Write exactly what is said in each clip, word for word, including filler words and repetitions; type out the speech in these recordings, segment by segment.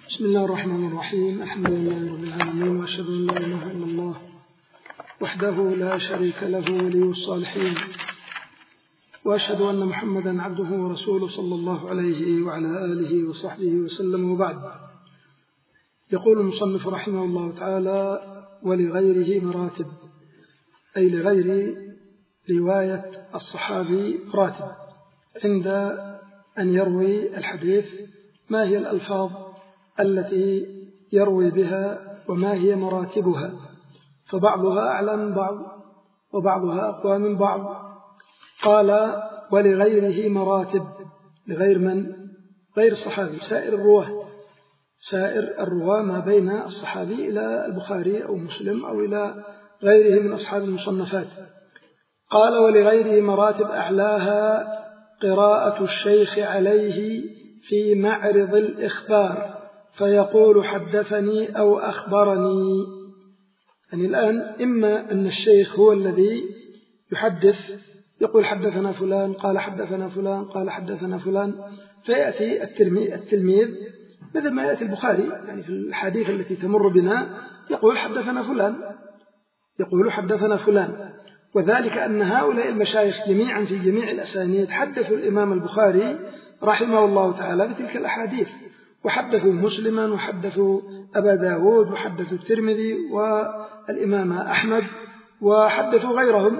بسم الله الرحمن الرحيم. الحمد لله رب العالمين، وأشهد أن لا إله إلا الله وحده لا شريك له ولي الصالحين، وأشهد أن محمدا عبده ورسوله صلى الله عليه وعلى آله وصحبه وسلم. وبعد، يقول المصنف رحمه الله تعالى: ولغيره مراتب، أي لغير رواية الصحابي مراتب عند أن يروي الحديث. ما هي الألفاظ التي يروي بها وما هي مراتبها؟ فبعضها أعلى من بعض وبعضها أقوى من بعض. قال: ولغيره مراتب. لغير من؟ غير الصحابي، سائر الرواه، سائر الرواه ما بين الصحابي إلى البخاري أو مسلم أو إلى غيره من أصحاب المصنفات. قال: ولغيره مراتب، أعلاها قراءة الشيخ عليه في معرض الإخبار فيقول حدثني أو أخبرني. يعني الآن إما أن الشيخ هو الذي يحدث، يقول حدثنا فلان قال حدثنا فلان قال حدثنا فلان، فيأتي التلميذ مثل ما يأتي البخاري، يعني في الحديث التي تمر بنا يقول حدثنا فلان، يقول حدثنا فلان. وذلك أن هؤلاء المشايخ جميعا في جميع الأسانيد حدثوا الإمام البخاري رحمه الله تعالى بتلك الأحاديث، وحدثوا مسلما وحدثوا أبا داود وحدثوا الترمذي والإمام أحمد وحدثوا غيرهم.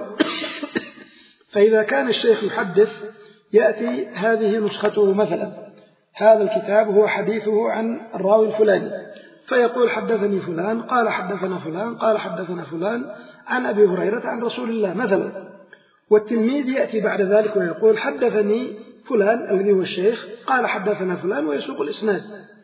فإذا كان الشيخ يحدث يأتي هذه نسخته، مثلا هذا الكتاب هو حديثه عن الراوي الفلاني، فيقول حدثني فلان قال حدثنا فلان قال حدثنا فلان عن أبي هريرة عن رسول الله مثلا. والتلميذ يأتي بعد ذلك ويقول حدثني فلان الذي هو الشيخ قال حدثنا فلان، ويسوق الإسناد.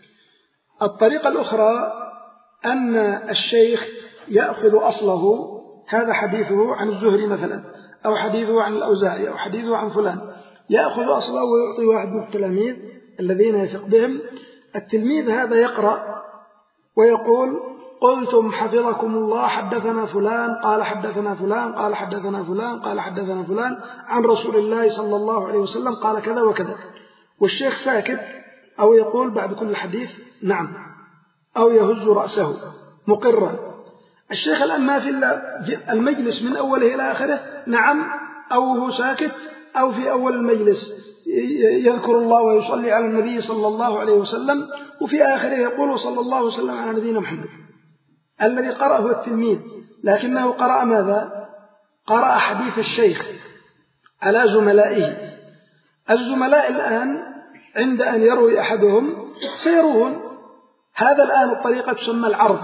الطريقة الأخرى أن الشيخ يأخذ أصله، هذا حديثه عن الزهري مثلا، أو حديثه عن الأوزاعي، أو حديثه عن فلان، يأخذ أصله ويعطي واحد من التلاميذ الذين يثق بهم. التلميذ هذا يقرأ ويقول: قلتم حفظكم الله حدثنا فلان قال حدثنا فلان قال حدثنا فلان قال حدثنا فلان عن رسول الله صلى الله عليه وسلم قال كذا وكذا. والشيخ ساكت، أو يقول بعد كل حديث نعم، أو يهز رأسه مقرا. الشيخ الآن ما في المجلس من أوله إلى آخره نعم، أو هو ساكت، أو في أول المجلس يذكر الله ويصلي على النبي صلى الله عليه وسلم، وفي آخره يقول صلى الله عليه وسلم على نبينا محمد. الذي قرأ هو التلميذ، لكنه قرأ ماذا؟ قرأ حديث الشيخ على زملائه. الزملاء الآن عند أن يروي أحدهم سيروون. هذا الآن الطريقة تسمى العرض.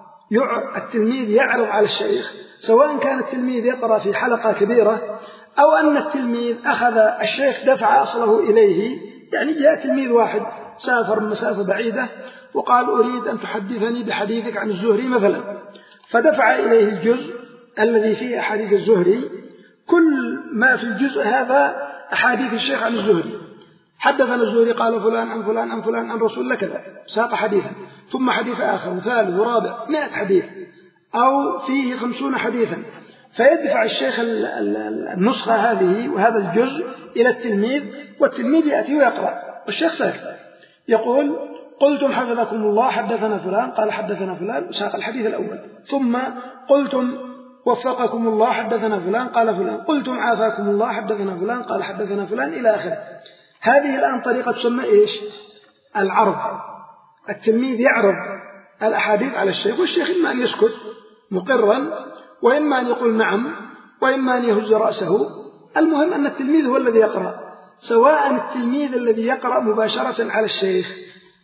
التلميذ يعرض على الشيخ، سواء كان التلميذ يقرأ في حلقة كبيرة أو أن التلميذ أخذ الشيخ دفع أصله إليه. يعني جاء تلميذ واحد سافر مسافة بعيدة وقال: أريد أن تحدثني بحديثك عن الزهري مثلا، فدفع إليه الجزء الذي فيه أحاديث الزهري. كل ما في الجزء هذا أحاديث الشيخ عن الزهري. حدثنا الزهري قال فلان عن فلان عن فلان عن رسول الله كذا، ساق حديثا، ثم حديث آخر وثالث ورابع، مئة حديث أو فيه خمسون حديثا. فيدفع الشيخ النسخة هذه وهذا الجزء إلى التلميذ، والتلميذ يأتي ويقرأ والشيخ ساكت، يقول: قلتم حفظكم الله حدثنا فلان قال حدثنا فلان، ساق الحديث الأول. ثم قلتم وفقكم الله حدثنا فلان قال فلان، قلتم عافاكم الله حدثنا فلان قال حدثنا فلان، إلى آخره. هذه الآن طريقة تسمى إيش؟ العرض. التلميذ يعرض الأحاديث على الشيخ، والشيخ إما أن يسكت مقرا، وإما أن يقول نعم، وإما أن يهز رأسه. المهم أن التلميذ هو الذي يقرأ، سواء التلميذ الذي يقرأ مباشرة على الشيخ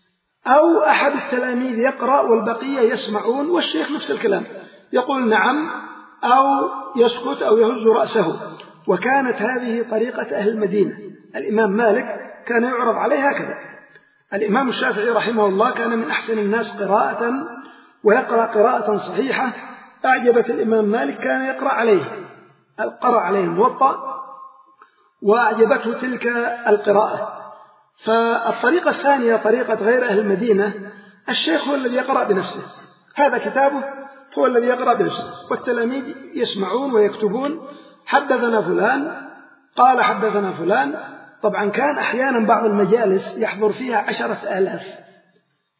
أو أحد التلاميذ يقرأ والبقية يسمعون، والشيخ نفس الكلام يقول نعم أو يسكت أو يهز رأسه. وكانت هذه طريقة أهل المدينة. الإمام مالك كان يعرض عليه هكذا. الإمام الشافعي رحمه الله كان من أحسن الناس قراءة، ويقرأ قراءة صحيحة أعجبت الإمام مالك، كان يقرأ عليه، قرأ عليه الموطأ وأعجبته تلك القراءة. فالطريقة الثانية طريقة غير أهل المدينة، الشيخ هو الذي يقرأ بنفسه، هذا كتابه، هو الذي يقرأ بنفسه، والتلاميذ يسمعون ويكتبون: حدثنا فلان قال حدثنا فلان. طبعا كان أحيانا بعض المجالس يحضر فيها عشرة آلاف،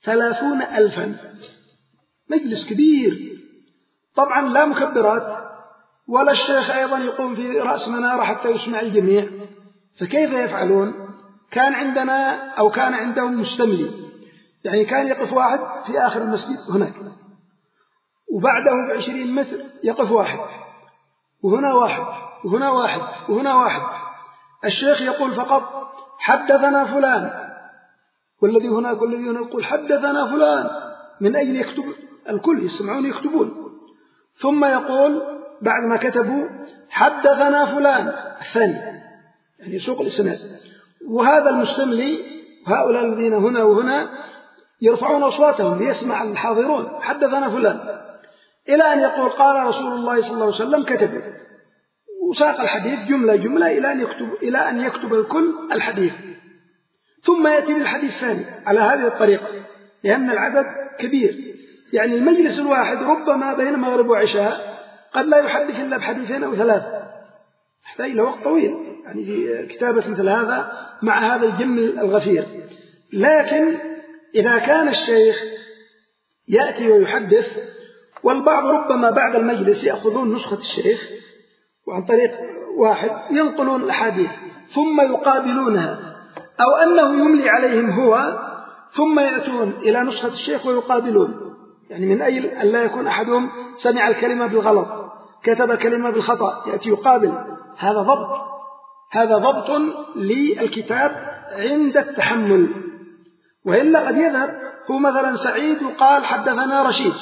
ثلاثون ألفا، مجلس كبير طبعا، لا مكبرات ولا الشيخ أيضا يقوم في رأس منارة حتى يسمع الجميع، فكيف يفعلون؟ كان عندنا أو كان عندهم مستملي، يعني كان يقف واحد في آخر المسجد هناك، وبعده بعشرين متر يقف واحد، وهنا واحد وهنا واحد وهنا واحد. الشيخ يقول فقط حدثنا فلان، والذي هناك والذي هنا يقول حدثنا فلان، من أجل يكتب الكل يسمعون يكتبون. ثم يقول بعد ما كتبوا حدثنا فلان الثاني، يعني يسوق الإسناد، وهذا المستملي هؤلاء الذين هنا وهنا يرفعون أصواتهم ليسمع الحاضرون حدثنا فلان، إلى أن يقول قال رسول الله صلى الله عليه وسلم كتب، وساق الحديث جملة جملة إلى أن يكتب إلى أن يكتب الكل الحديث، ثم يأتي بالحديث الثاني على هذه الطريقة، لأن العدد كبير. يعني المجلس الواحد ربما بين مغرب وعشاء قد لا يحدث إلا بحديثين أو ثلاثة، يحتاج إلى وقت طويل يعني في كتابة مثل هذا مع هذا الجم الغفير. لكن إذا كان الشيخ يأتي ويحدث، والبعض ربما بعد المجلس يأخذون نسخة الشيخ وعن طريق واحد ينقلون الأحاديث ثم يقابلونها، أو أنه يملي عليهم هو ثم يأتون إلى نسخة الشيخ ويقابلون، يعني من أجل أن لا يكون أحدهم سمع الكلمة بالغلط كتب كلمة بالخطأ يأتي يقابل. هذا ضبط، هذا ضبط للكتاب عند التحمل. وإلا قد يذهب هو مثلا سعيد وقال حدثنا رشيد،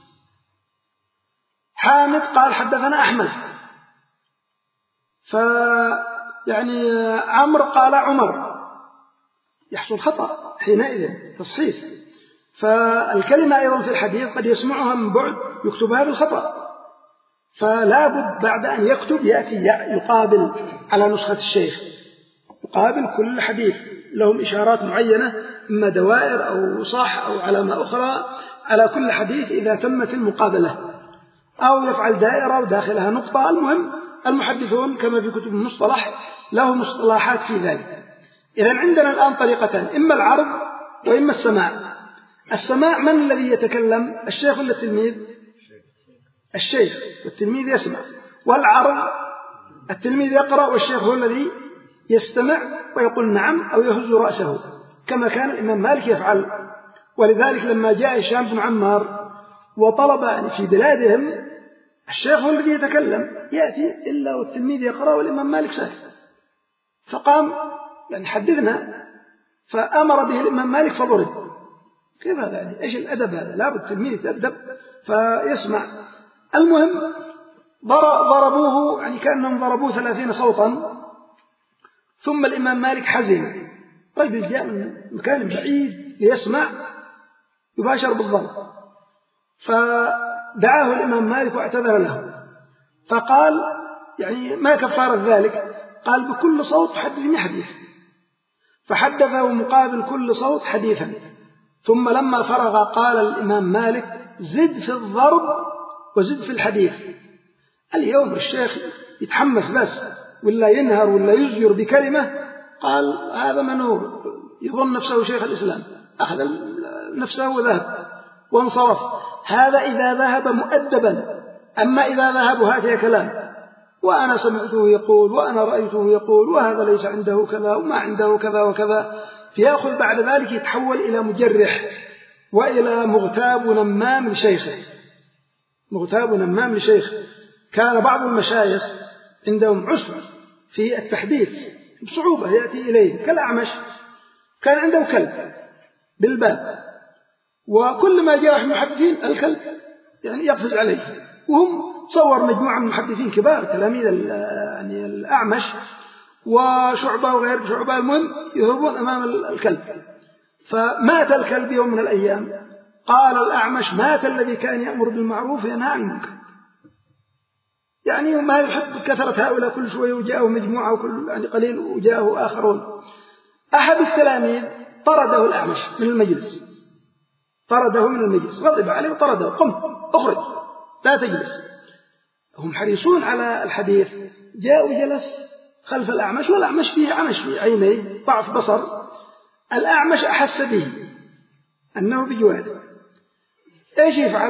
حامد قال حدثنا أحمد، فيعني عمرو قال عمر، يحصل خطأ حينئذ تصحيف. فالكلمة أيضا في الحديث قد يسمعها من بعد يكتبها بالخطأ، فلا بد بعد أن يكتب يأتي يقابل على نسخة الشيخ، يقابل كل حديث لهم إشارات معينة، إما دوائر أو صح أو علامة أخرى على كل حديث إذا تمت المقابلة، أو يفعل دائرة وداخلها نقطة. المهم المحدثون كما في كتب المصطلح لهم مصطلحات في ذلك. إذن عندنا الآن طريقتان، إما العرض وإما السماع. السماع من الذي يتكلم؟ الشيخ ولا التلميذ؟ الشيخ، والتلميذ يسمع. والعرض التلميذ يقرأ والشيخ هو الذي يستمع ويقول نعم أو يهز رأسه، كما كان الإمام مالك يفعل. ولذلك لما جاء هشام بن عمار وطلب في بلادهم، الشيخ هو الذي يتكلم يأتي إلا والتلميذ يقرأ والإمام مالك ساكت، فقام يعني حدثنا، فأمر به الإمام مالك فضرب. كيف هذا؟ يعني إيش الأدب هذا؟ لا بد التلميذ يتأدب فيسمع. المهم ضربوه، يعني كأنهم ضربوه ثلاثين صوتا. ثم الإمام مالك حزن، رجل جاء من مكان بعيد ليسمع يباشر بالضرب، فدعاه الإمام مالك واعتذر له، فقال يعني ما كفارة ذلك؟ قال بكل صوت حدثني حديث، فحدثه مقابل كل صوت حديثا. ثم لما فرغ قال الإمام مالك زد في الضرب وزد في الحديث. اليوم الشيخ يتحمس بس ولا ينهر ولا يزجر بكلمة، قال هذا من هو؟ يظن نفسه شيخ الإسلام، أخذ نفسه وذهب وانصرف. هذا إذا ذهب مؤدبا، أما إذا ذهب هاتي كلام، وأنا سمعته يقول وأنا رأيته يقول وهذا ليس عنده كذا وما عنده كذا وكذا، فيأخذ بعد ذلك يتحول إلى مجرح وإلى مغتاب ونمام لشيخه، مغتاب ونمام لشيخه. كان بعض المشايخ عندهم عسر في التحديث بصعوبة يأتي إليه، كالأعمش كان عنده كلب بالباب، وكل ما جاء المحدثين الكلب يعني يقفز عليه، وهم تصور مجموعة من المحدثين كبار تلاميذ يعني الأعمش وشعبة وغير شعبة، المهم يضربون أمام الكلب. فمات الكلب يوم من الأيام، قال الأعمش مات الذي كان يأمر بالمعروف وينهى عن المنكر. يعني ما يحب كثرة هؤلاء، كل شوية وجاءه مجموعة وكل يعني قليل وجاءه آخرون. أحد التلاميذ طرده الأعمش من المجلس، طرده من المجلس، غضب عليه وطرده، قم اخرج لا تجلس. هم حريصون على الحديث. جاء وجلس خلف الأعمش، والأعمش فيه عمش في عينيه ضعف بصر. الأعمش أحس به، أنه بجواره، إيش يفعل؟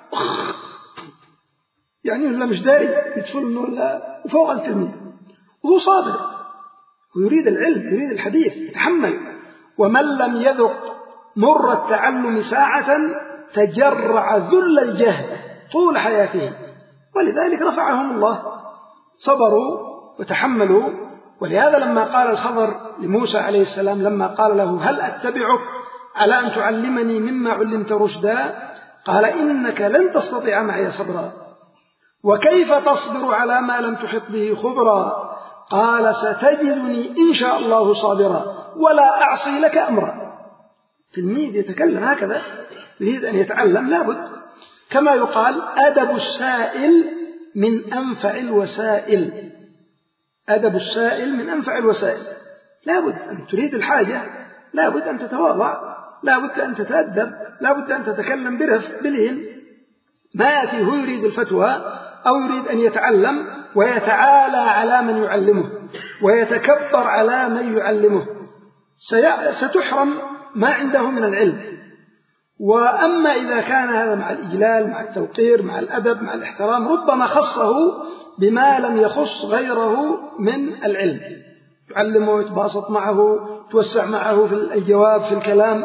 يعني ولا مش داري يدفل إنه ولا وفوق التلميذ وهو صابر ويريد العلم يريد الحديث يتحمل. ومن لم يذق مر التعلم ساعة تجرع ذل الجهل طول حياته، ولذلك رفعهم الله، صبروا وتحملوا. ولهذا لما قال الخضر لموسى عليه السلام لما قال له هل أتبعك على أن تعلمني مما علمت رشدا، قال إنك لن تستطيع معي صبرا، وكيف تصبر على ما لم تحط به خبرا، قال ستجدني إن شاء الله صابرا ولا أعصي لك أمرا. تلميذ يتكلم هكذا يريد أن يتعلم لابد، كما يقال أدب السائل من أنفع الوسائل، أدب السائل من أنفع الوسائل. لابد أن تريد الحاجة، لابد أن تتواضع، لابد أن تتأدب، لابد أن تتكلم برفق بلين. ما يأتي هو يريد الفتوى أو يريد أن يتعلم ويتعالى على من يعلمه ويتكبر على من يعلمه، ستحرم ما عنده من العلم. وأما إذا كان هذا مع الإجلال مع التوقير مع الأدب مع الاحترام ربما خصه بما لم يخص غيره من العلم، يعلمه يتباسط معه توسع معه في الجواب في الكلام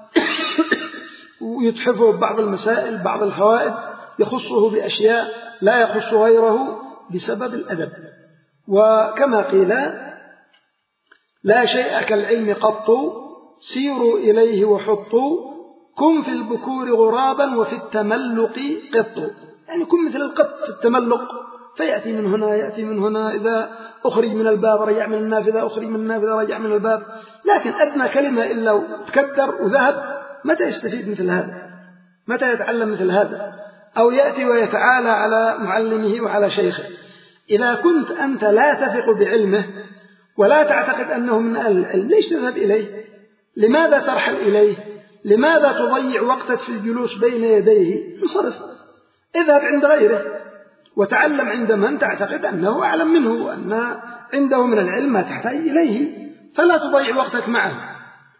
ويتحفه ببعض المسائل بعض الفوائد يخصه بأشياء لا يخص غيره بسبب الأدب. وكما قيل لا شيء كالعلم قط سيروا إليه وحطوا كن في البكور غرابا وفي التملق قط، يعني كن مثل القط في التملق فيأتي من هنا يأتي من هنا، إذا أخرج من الباب رجع من النافذة أخرج من النافذة رجع من الباب، لكن أدنى كلمة إلا تكدر وذهب. متى يستفيد مثل هذا؟ متى يتعلم مثل هذا؟ أو يأتي ويتعالى على معلمه وعلى شيخه. إذا كنت أنت لا تثق بعلمه ولا تعتقد أنه من أهل العلم ليش تذهب إليه؟ لماذا ترحل إليه؟ لماذا تضيع وقتك في الجلوس بين يديه؟ انصرف، اذهب عند غيره وتعلم عند من تعتقد أنه أعلم منه وأن عنده من العلم ما تحتاج إليه، فلا تضيع وقتك معه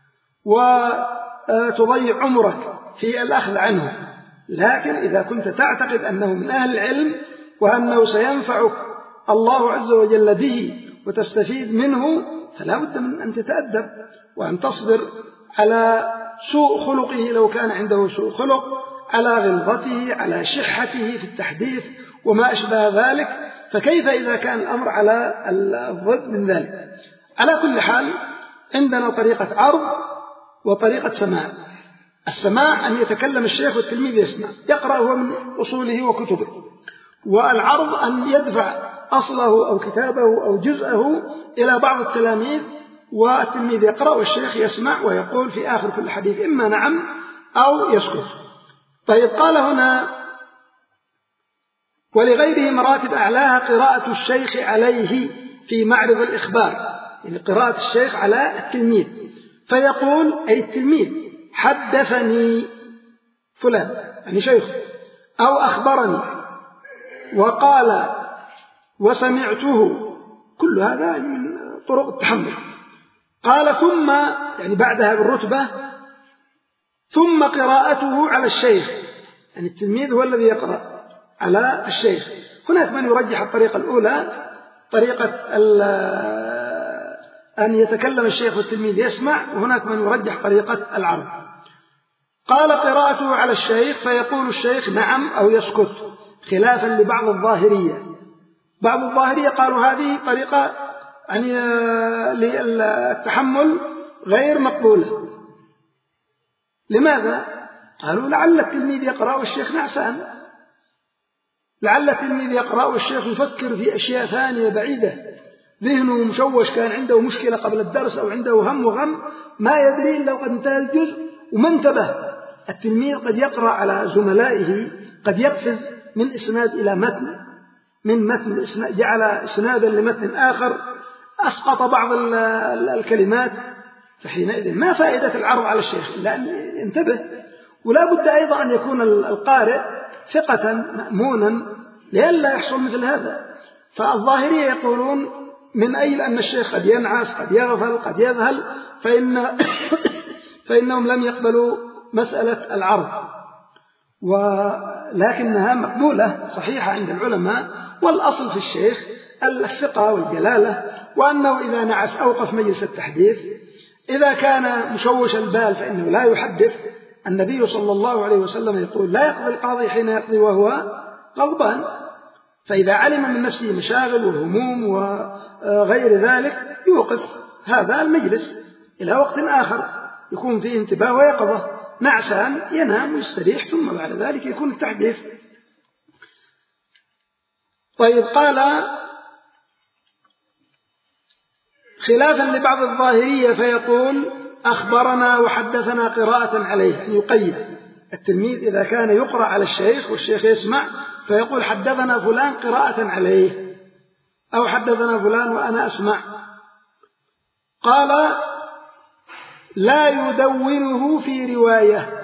وتضيع عمرك في الأخذ عنه. لكن إذا كنت تعتقد أنه من أهل العلم وأنه سينفعك الله عز وجل به وتستفيد منه فلا بد من أن تتأدب وأن تصبر على سوء خلقه لو كان عنده سوء خلق، على غلظته، على شحته في التحديث وما أشبه ذلك. فكيف إذا كان الأمر على الضد من ذلك؟ على كل حال عندنا طريقة عرض وطريقة سماع. السماع أن يتكلم الشيخ والتلميذ يسمع يقرأ هو من أصوله وكتبه، والعرض أن يدفع أصله أو كتابه أو جزءه إلى بعض التلاميذ والتلميذ يقرأ والشيخ يسمع ويقول في آخر كل حديث إما نعم أو يسكت. طيب قال هنا ولغيره مراتب أعلاها قراءة الشيخ عليه في معرض الإخبار، يعني قراءة الشيخ على التلميذ فيقول أي التلميذ حدثني فلان يعني شيخ أو أخبرني وقال وسمعته، كل هذا من طرق التحمل. قال ثم يعني بعدها بالرتبة ثم قراءته على الشيخ، يعني التلميذ هو الذي يقرأ على الشيخ. هناك من يرجح الطريقة الأولى طريقة أن يتكلم الشيخ والتلميذ يسمع، وهناك من يرجح طريقة العرض. قال قراءته على الشيخ فيقول الشيخ نعم أو يسكت، خلافا لبعض الظاهرية. بعض الظاهرية قالوا هذه طريقة يعني للتحمل غير مقبولة. لماذا؟ قالوا لعل التلميذ يقرأ والشيخ نعسان، لعل التلميذ يقرأ والشيخ يفكر في أشياء ثانية بعيدة، ذهنه مشوش، كان عنده مشكلة قبل الدرس أو عنده هم وغم ما يدري إلا وقد انتهى الجزء وما انتبه. التلميذ قد يقرأ على زملائه، قد يقفز من إسناد إلى متن، من متن جعل إسنادا لمتن آخر، أسقط بعض الكلمات، فحينئذ ما فائدة العرض على الشيخ إلا أن ينتبه. ولا بد أيضا أن يكون القارئ ثقة مأمونا لئلا يحصل مثل هذا. فالظاهرية يقولون من أجل أن الشيخ قد ينعس قد يغفل قد يذهل فإن فإنهم لم يقبلوا مسألة العرض، ولكنها مقبولة صحيحة عند العلماء. والأصل في الشيخ الثقة والجلالة، وأنه إذا نعس أوقف مجلس التحديث. إذا كان مشوش البال فإنه لا يحدث. النبي صلى الله عليه وسلم يقول: لا يقضي القاضي حين يقضي وهو غضبان. فإذا علم من نفسه مشاغل وهموم وغير ذلك يوقف هذا المجلس إلى وقت آخر يكون فيه انتباه ويقظة. نعسان ينام ويستريح، ثم بعد ذلك يكون التحديث. طيب، قال خلافا لبعض الظاهرية فيقول: أخبرنا وحدثنا قراءة عليه، يعني يقيد التلميذ إذا كان يقرأ على الشيخ والشيخ يسمع فيقول: حدثنا فلان قراءة عليه، أو حدثنا فلان وأنا أسمع. قال: لا يدونه في رواية،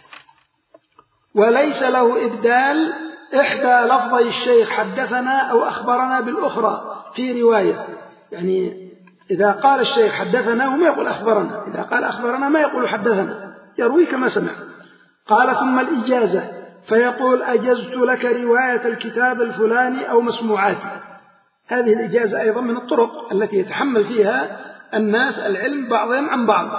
وليس له إبدال إحدى لفظي الشيخ حدثنا أو أخبرنا بالأخرى في رواية. يعني إذا قال الشيخ حدثنا وما يقول أخبرنا، إذا قال أخبرنا ما يقول حدثنا، يروي كما سمع. قال: ثم الإجازة فيقول: أجزت لك رواية الكتاب الفلاني أو مسموعاته. هذه الإجازة أيضا من الطرق التي يتحمل فيها الناس العلم بعضهم عن بعض.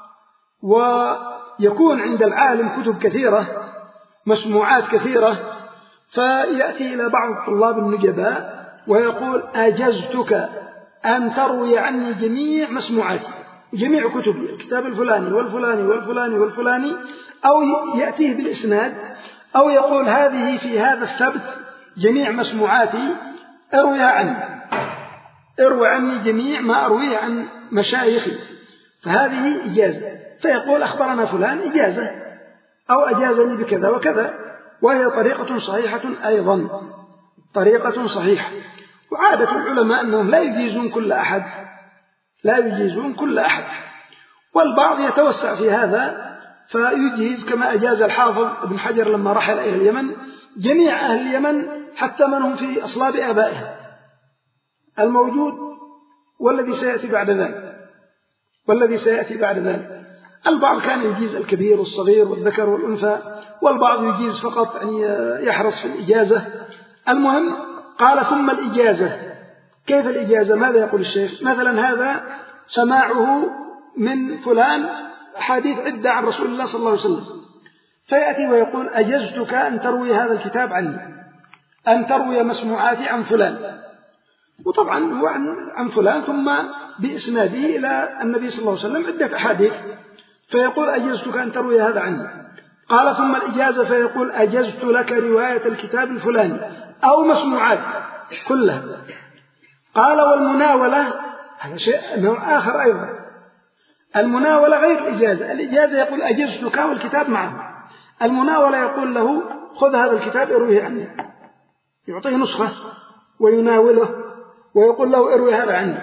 ويكون عند العالم كتب كثيرة، مسموعات كثيرة، فيأتي إلى بعض الطلاب النجباء ويقول: أجزتك أن تروي عني جميع مسموعاتي، جميع كتبي، الكتاب الفلاني والفلاني والفلاني والفلاني، أو يأتيه بالإسناد، أو يقول: هذه في هذا الثبت جميع مسموعاتي ارويها عني، اروي عني جميع ما أرويه عن مشايخي. فهذه إجازة. فيقول: أخبرنا فلان إجازة، أو أجازني بكذا وكذا، وهي طريقة صحيحة أيضا، طريقة صحيحة. وعادة العلماء أنهم لا يجيزون كل أحد، لا يجيزون كل أحد، والبعض يتوسع في هذا فيجيز، كما أجاز الحافظ ابن حجر لما رحل إلى اليمن جميع أهل اليمن حتى من هم في أصلاب آبائهم الموجود والذي سيأتي بعد ذلك والذي سيأتي بعد ذلك. البعض كان يجيز الكبير والصغير والذكر والأنثى، والبعض يجيز فقط أن يحرص في الإجازة. المهم، قال: ثم الإجازة. كيف الإجازة؟ ماذا يقول الشيخ؟ مثلا هذا سماعه من فلان أحاديث عدة عن رسول الله صلى الله عليه وسلم، فيأتي ويقول: أجزتك أن تروي هذا الكتاب عني، أن تروي مسموعاتي عن فلان. وطبعا هو عن, عن فلان، ثم بإسناده إلى النبي صلى الله عليه وسلم عدة أحاديث، فيقول: أجزتك أن تروي هذا عني. قال: ثم الإجازة فيقول: أجزت لك رواية الكتاب الفلاني أو مسموعاتي كلها. قال: والمناولة هذا شيء نوع آخر أيضا. المناولة غير الإجازة. الإجازة يقول: أجزتك والكتاب معه. المناولة يقول له: خذ هذا الكتاب ارويه عني، يعطيه نسخة ويناوله ويقول له: اروي هذا عني.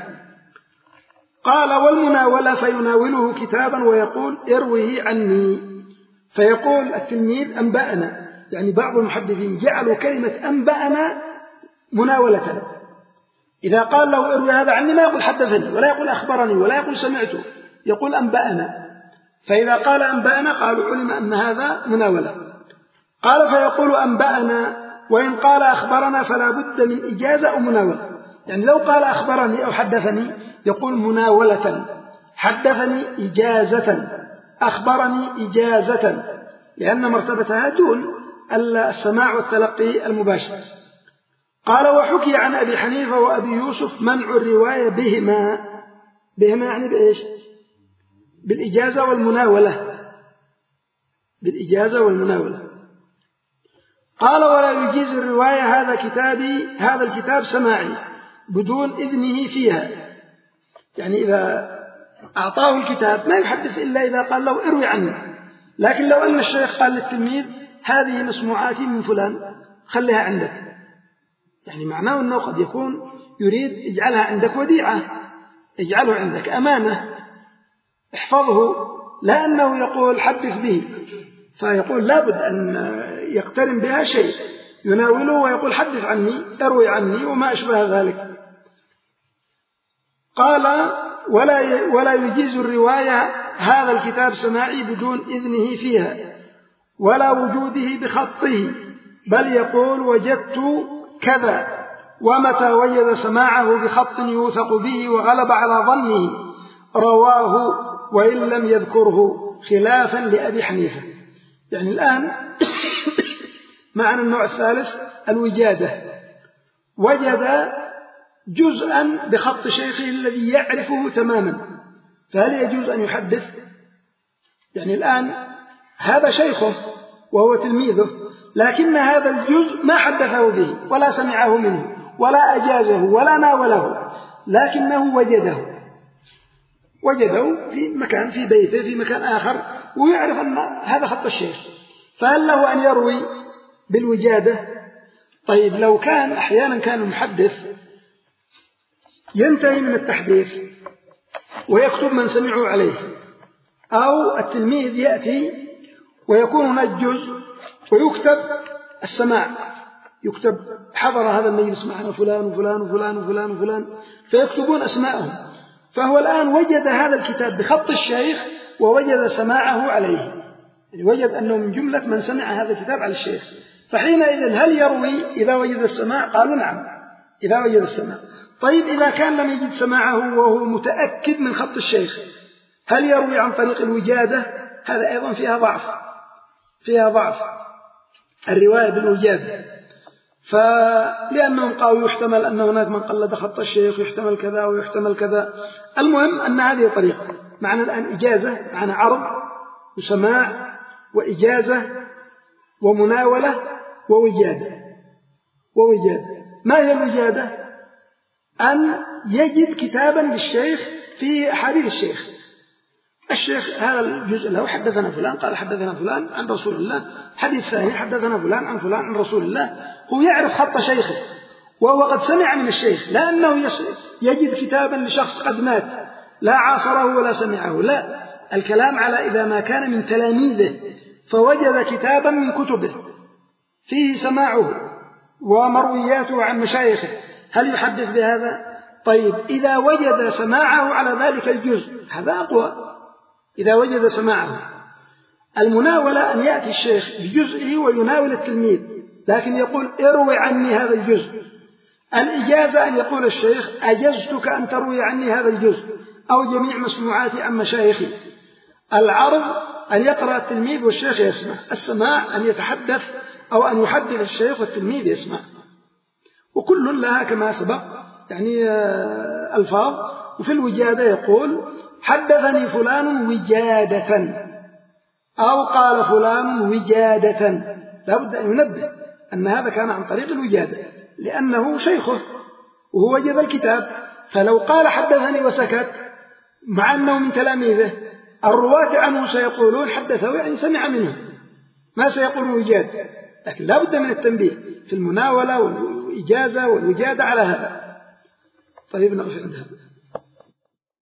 قال: والمناولة فيناوله كتابا ويقول: ارويه عني. فيقول التلميذ: أنبأنا. يعني بعض المحدثين جعلوا كلمة أنبأنا مناولة. إذا قال له اروي هذا عني ما يقول حدثني، ولا يقول أخبرني، ولا يقول سمعته، يقول أنبأنا. فإذا قال أنبأنا قالوا علم أن هذا مناولة. قال: فيقول أنبأنا، وإن قال أخبرنا فلا بد من إجازة أو مناولة. يعني لو قال أخبرني أو حدثني يقول مناولة، حدثني إجازة، أخبرني إجازة، لأن مرتبتها دون السماع والتلقي المباشر. قال: وحكي عن أبي حنيفة وأبي يوسف منع الرواية بهما. بهما يعني بإيش؟ بالإجازة والمناولة، بالإجازة والمناولة. قال: ولا يجيز الرواية هذا كتابي، هذا الكتاب سماعي بدون إذنه فيها. يعني إذا أعطاه الكتاب ما يحدث إلا إذا قال له اروي عني. لكن لو أن الشيخ قال للتلميذ: هذه مسموعاتي من فلان خليها عندك، يعني معناه أنه قد يكون يريد اجعلها عندك وديعة، اجعله عندك أمانة، احفظه، لا أنه يقول حدث به، فيقول لابد أن يقترن بها شيء يناوله ويقول حدث عني، اروي عني، وما أشبه ذلك. قال: ولا ولا يجيز الرواية هذا الكتاب سماعي بدون إذنه فيها ولا وجوده بخطه، بل يقول وجدت كذا، ومتى وجد سماعه بخط يوثق به وغلب على ظنه رواه وإن لم يذكره، خلافا لأبي حنيفة. يعني الآن معنا النوع الثالث الوجادة، وجد جزءا بخط شيخه الذي يعرفه تماما، فهل يجوز أن يحدث؟ يعني الآن هذا شيخه وهو تلميذه، لكن هذا الجزء ما حدثه به ولا سمعه منه ولا أجازه ولا ناوله، لكنه وجده وجده في مكان، في بيته، في مكان آخر، ويعرف أن هذا خط الشيخ، فهل له أن يروي بالوجادة؟ طيب لو كان أحيانا كان المحدث ينتهي من التحديث ويكتب من سمعوا عليه، أو التلميذ يأتي ويكون هناك جزء ويكتب السماع، يكتب حضر هذا المجلس معنا فلان وفلان وفلان وفلان وفلان، فيكتبون أسماءهم، فهو الآن وجد هذا الكتاب بخط الشيخ ووجد سماعه عليه، يعني وجد أنه من جملة من سمع هذا الكتاب على الشيخ، فحينئذ هل يروي إذا وجد السماع؟ قالوا نعم إذا وجد السماع. طيب إذا كان لم يجد سماعه وهو متأكد من خط الشيخ، هل يروي عن طريق الوجادة؟ هذا أيضا فيها ضعف، فيها ضعف الرواية بالوجادة، فلأنهم قالوا يحتمل أن هناك من قلد خط الشيخ، يحتمل كذا ويحتمل كذا. المهم أن هذه طريقة. معنا الآن إجازة، معنا عرض وسماع وإجازة ومناولة ووجادة. ووجادة ما هي الوجادة؟ أن يجد كتابا للشيخ في أحاديث الشيخ، الشيخ هذا الجزء له حدثنا فلان قال حدثنا فلان عن رسول الله، حديث ثاني حدثنا فلان عن فلان عن رسول الله، هو يعرف خط شيخه وهو قد سمع من الشيخ، لا أنه يجد كتابا لشخص قد مات لا عاصره ولا سمعه، لا، الكلام على إذا ما كان من تلاميذه فوجد كتابا من كتبه فيه سماعه ومروياته عن مشايخه، هل يحدث بهذا؟ طيب إذا وجد سماعه على ذلك الجزء هذا أقوى، إذا وجد سماعه. المناولة أن يأتي الشيخ بجزئه ويناول التلميذ، لكن يقول اروي عني هذا الجزء. الإجازة أن يقول الشيخ أجزتك أن تروي عني هذا الجزء أو جميع مسموعاتي عن مشايخي. العرض أن يقرأ التلميذ والشيخ يسمع. السماع أن يتحدث أو أن يحدث الشيخ والتلميذ يسمع، وكل لها كما سبق يعني ألفاظ. وفي الوجادة يقول حدثني فلان وجادة أو قال فلان وجادة، لا بد أن ينبه أن هذا كان عن طريق الوجادة لأنه شيخه وهو وجد الكتاب، فلو قال حدثني وسكت مع أنه من تلاميذه الرواة عنه سيقولون حدثه يعني سمع منه، ما سيقول وجاد، لكن لا بد من التنبيه في المناولة والإجازة والوجادة على هذا. طيب نقف عند هذا.